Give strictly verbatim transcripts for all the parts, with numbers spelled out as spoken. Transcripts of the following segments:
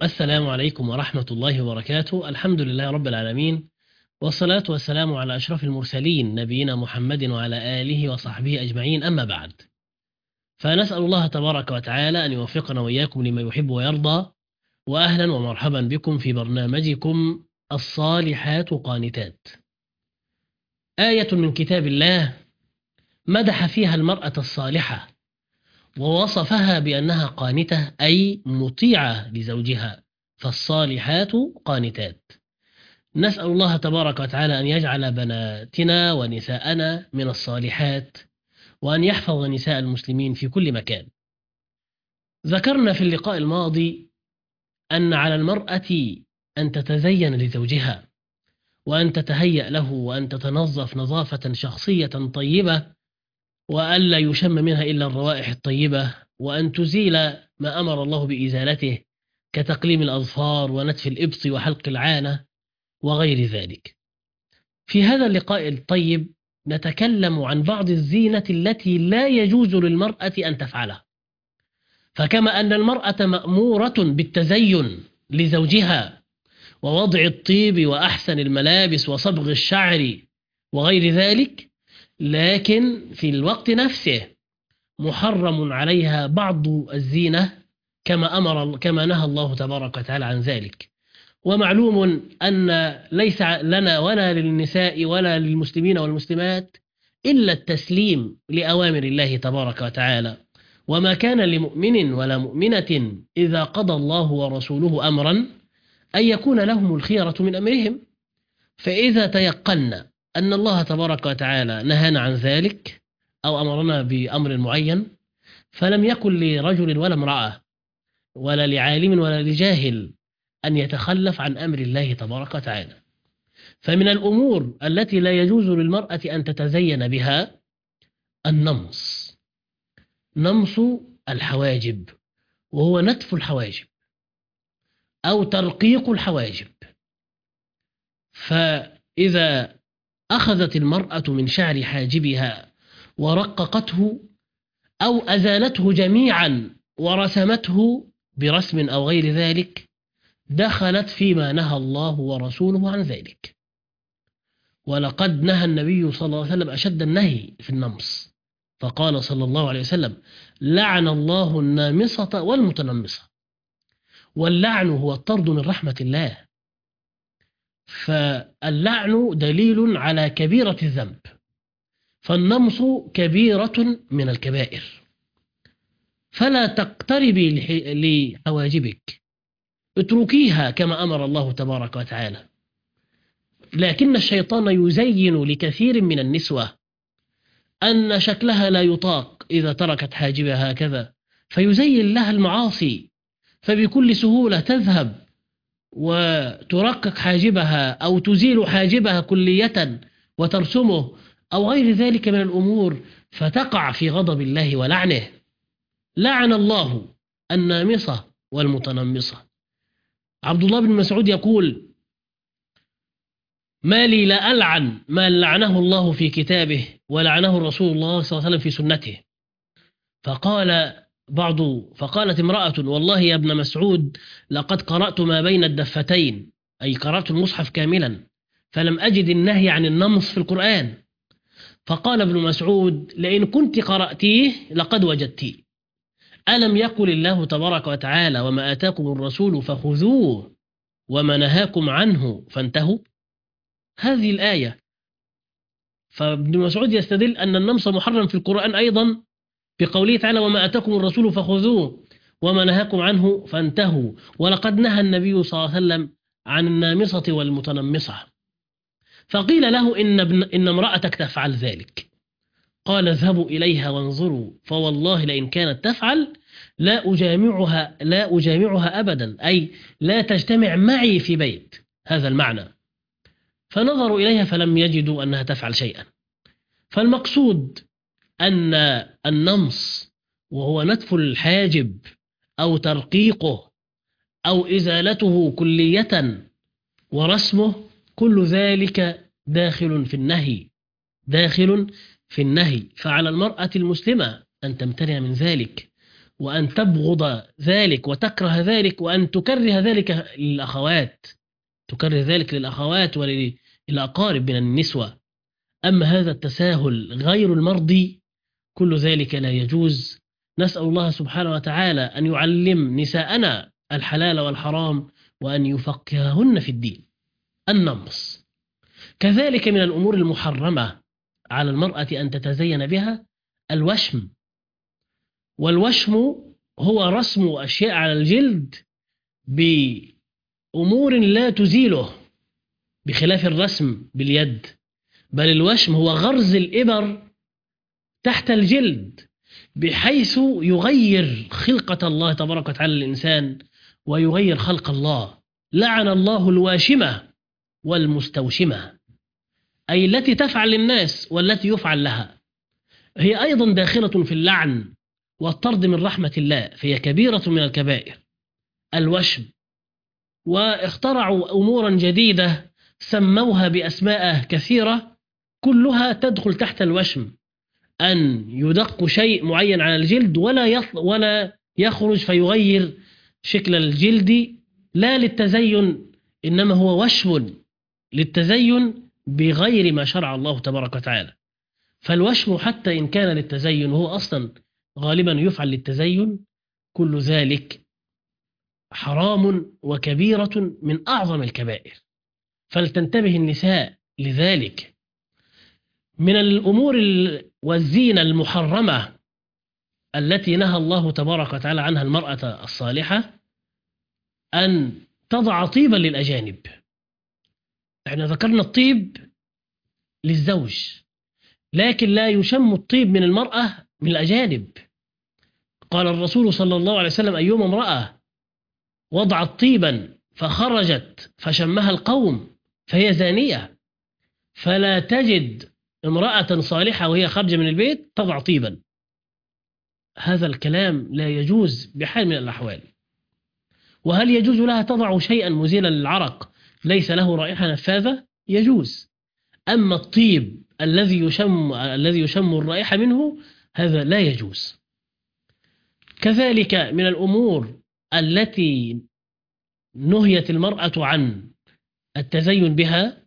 السلام عليكم ورحمة الله وبركاته. الحمد لله رب العالمين، والصلاة والسلام على أشرف المرسلين نبينا محمد وعلى آله وصحبه أجمعين، أما بعد، فنسأل الله تبارك وتعالى أن يوفقنا وإياكم لما يحب ويرضى. وأهلا ومرحبا بكم في برنامجكم الصالحات قانتات. آية من كتاب الله مدح فيها المرأة الصالحة ووصفها بأنها قانتة، أي مطيعة لزوجها، فالصالحات قانتات. نسأل الله تبارك وتعالى أن يجعل بناتنا ونساءنا من الصالحات، وأن يحفظ نساء المسلمين في كل مكان. ذكرنا في اللقاء الماضي أن على المرأة أن تتزين لزوجها، وأن تتهيأ له، وأن تتنظف نظافة شخصية طيبة، وألا يشم منها إلا الروائح الطيبة، وأن تزيل ما أمر الله بإزالته كتقليم الأظفار ونتف الإبط وحلق العانة وغير ذلك. في هذا اللقاء الطيب نتكلم عن بعض الزينة التي لا يجوز للمرأة أن تفعلها. فكما أن المرأة مأمورة بالتزين لزوجها ووضع الطيب وأحسن الملابس وصبغ الشعر وغير ذلك، لكن في الوقت نفسه محرم عليها بعض الزينة كما أمر كما نهى الله تبارك وتعالى عن ذلك. ومعلوم أن ليس لنا ولا للنساء ولا للمسلمين والمسلمات إلا التسليم لأوامر الله تبارك وتعالى، وما كان لمؤمن ولا مؤمنة إذا قضى الله ورسوله أمرا أن يكون لهم الخيرة من أمرهم. فإذا تيقنا أن الله تبارك وتعالى نهانا عن ذلك أو أمرنا بأمر معين، فلم يكن لرجل ولا امرأة ولا لعالم ولا لجاهل أن يتخلف عن أمر الله تبارك وتعالى. فمن الأمور التي لا يجوز للمرأة أن تتزين بها النمص، نمص الحواجب، وهو نتف الحواجب أو ترقيق الحواجب. فإذا أخذت المرأة من شعر حاجبها ورققته أو أزالته جميعا ورسمته برسم أو غير ذلك، دخلت فيما نهى الله ورسوله عن ذلك. ولقد نهى النبي صلى الله عليه وسلم أشد النهي في النمص، فقال صلى الله عليه وسلم: لعن الله النامصة والمتنمصة. واللعن هو الطرد من رحمة الله، فاللعن دليل على كبيرة الذنب، فالنمص كبيرة من الكبائر. فلا تقتربي لحواجبك، اتركيها كما أمر الله تبارك وتعالى. لكن الشيطان يزين لكثير من النسوة أن شكلها لا يطاق إذا تركت حاجبها هكذا، فيزين لها المعاصي، فبكل سهولة تذهب وترقق حاجبها أو تزيل حاجبها كلية وترسمه أو غير ذلك من الأمور، فتقع في غضب الله ولعنه. لعن الله النامصة والمتنمصة. عبد الله بن مسعود يقول: ما لي لا ألعن ما لعنه الله في كتابه ولعنه الرسول الله صلى الله عليه وسلم في سنته. فقال بعض فقالت امرأة: والله يا ابن مسعود لقد قرأت ما بين الدفتين، أي قرأت المصحف كاملا، فلم أجد النهي عن النمص في القرآن. فقال ابن مسعود: لئن كنت قرأتيه لقد وجدتيه. ألم يقل الله تبارك وتعالى: وما آتاكم الرسول فخذوه وما نهاكم عنه فانتهوا؟ هذه الآية. فابن مسعود يستدل أن النمص محرم في القرآن أيضا بقوله تعالى: وما آتاكم الرسول فخذوه وما نهاكم عنه فانتهوا. ولقد نهى النبي صلى الله عليه وسلم عن النامصة والمتنمصة. فقيل له: إن, ابن إن امرأتك تفعل ذلك. قال: اذهبوا إليها وانظروا، فوالله لئن كانت تفعل لا أجامعها لا أجامعها أبدا، أي لا تجتمع معي في بيت، هذا المعنى. فنظروا إليها فلم يجدوا أنها تفعل شيئا. فالمقصود أن النمص، وهو نتف الحاجب أو ترقيقه أو إزالته كلية ورسمه، كل ذلك داخل في النهي داخل في النهي فعلى المرأة المسلمة أن تمتنع من ذلك، وأن تبغض ذلك وتكره ذلك وأن تكره ذلك للأخوات، تكره ذلك للأخوات وللأقارب من النسوة. أما هذا التساهل غير المرضي كل ذلك لا يجوز. نسأل الله سبحانه وتعالى أن يعلم نساءنا الحلال والحرام وأن يفقههن في الدين. النمص كذلك من الأمور المحرمة على المرأة أن تتزين بها الوشم. والوشم هو رسم أشياء على الجلد بأمور لا تزيله بخلاف الرسم باليد، بل الوشم هو غرز الإبر تحت الجلد بحيث يغير خلقة الله تبارك وتعالى الإنسان ويغير خلق الله. لعن الله الواشمة والمستوشمة، أي التي تفعل للناس والتي يفعل لها، هي أيضا داخلة في اللعن والطرد من رحمة الله، فهي كبيرة من الكبائر الوشم. واخترعوا أمورا جديدة سموها بأسماء كثيرة كلها تدخل تحت الوشم، أن يدق شيء معين على الجلد ولا ولا يخرج فيغير شكل الجلد لا للتزين، إنما هو وشم للتزين بغير ما شرع الله تبارك وتعالى. فالوشم حتى إن كان للتزين هو أصلا غالبا يفعل للتزين، كل ذلك حرام وكبيرة من أعظم الكبائر، فلتنتبه النساء لذلك. من الأمور والزينة المحرمة التي نهى الله تبارك وتعالى عنها المرأة الصالحة أن تضع طيبا للأجانب. احنا ذكرنا الطيب للزوج، لكن لا يشم الطيب من المرأة من الأجانب. قال الرسول صلى الله عليه وسلم: أيما امرأة وضعت طيبا فخرجت فشمها القوم فهي زانية. فلا تجد امرأة صالحة وهي خارجة من البيت تضع طيبا، هذا الكلام لا يجوز بحال من الأحوال. وهل يجوز لها تضع شيئا مزيلا للعرق ليس له رائحة نفاذة؟ يجوز. أما الطيب الذي يشم الذي يشم الرائحة منه هذا لا يجوز. كذلك من الأمور التي نهيت المرأة عن التزين بها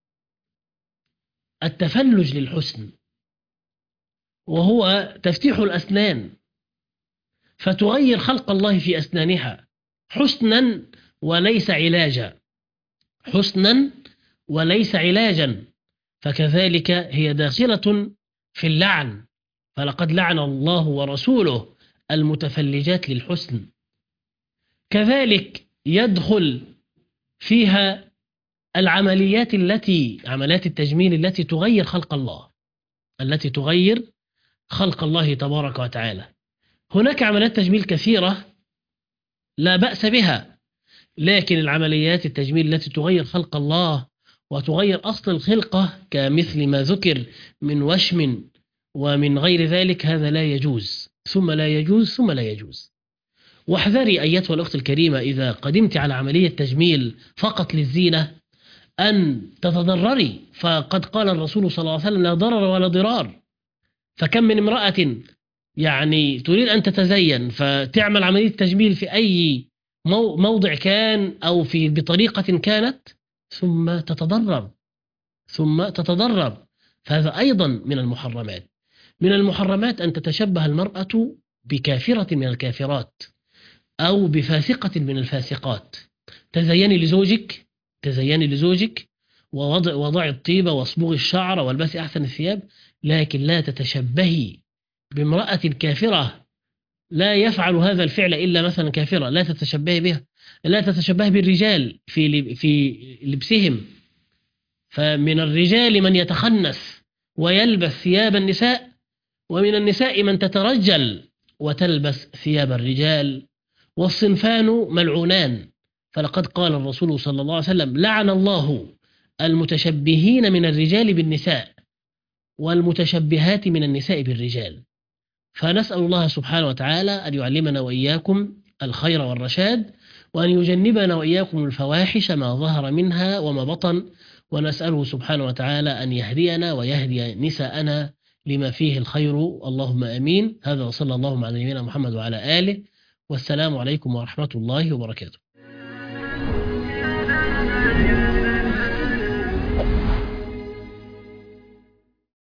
التفلج للحسن، وهو تفتيح الأسنان، فتغير خلق الله في أسنانها حسنا وليس علاجا، حسنا وليس علاجا، فكذلك هي داخلة في اللعن. فلقد لعن الله ورسوله المتفلجات للحسن. كذلك يدخل فيها العمليات التي عمليات التجميل التي تغير خلق الله، التي تغير خلق الله تبارك وتعالى. هناك عمليات تجميل كثيرة لا بأس بها، لكن العمليات التجميل التي تغير خلق الله وتغير أصل الخلقة كمثل ما ذكر من وشم ومن غير ذلك هذا لا يجوز، ثم لا يجوز ثم لا يجوز. واحذري أيتها الأخت الكريمة إذا قدمت على عملية تجميل فقط للزينة أن تتضرري، فقد قال الرسول صلى الله عليه وسلم: لا ضرر ولا ضرار. فكم من امرأة يعني تريد أن تتزين فتعمل عملية تجميل في أي موضع كان أو في بطريقة كانت ثم تتضرر ثم تتضرر فهذا أيضا من المحرمات. من المحرمات أن تتشبه المرأة بكافرة من الكافرات أو بفاسقة من الفاسقات. تزيني لزوجك تزيني لزوجك ووضع وضع الطيبة واصبغ الشعر والبسي أحسن الثياب، لكن لا تتشبهي بامرأة كافرة لا يفعل هذا الفعل إلا مثلا كافرة، لا تتشبهي بها. لا تتشبه بالرجال في في لبسهم، فمن الرجال من يتخنث ويلبس ثياب النساء، ومن النساء من تترجل وتلبس ثياب الرجال، والصنفان ملعونان. فلقد قال الرسول صلى الله عليه وسلم: لعن الله المتشبهين من الرجال بالنساء والمتشبهات من النساء بالرجال. فنسأل الله سبحانه وتعالى أن يعلمنا وإياكم الخير والرشاد، وأن يجنبنا وإياكم الفواحش ما ظهر منها وما بطن، ونسأله سبحانه وتعالى أن يهدينا ويهدي نساءنا لما فيه الخير، اللهم آمين. هذا وصلى الله على نبينا محمد وعلى آله، والسلام عليكم ورحمة الله وبركاته.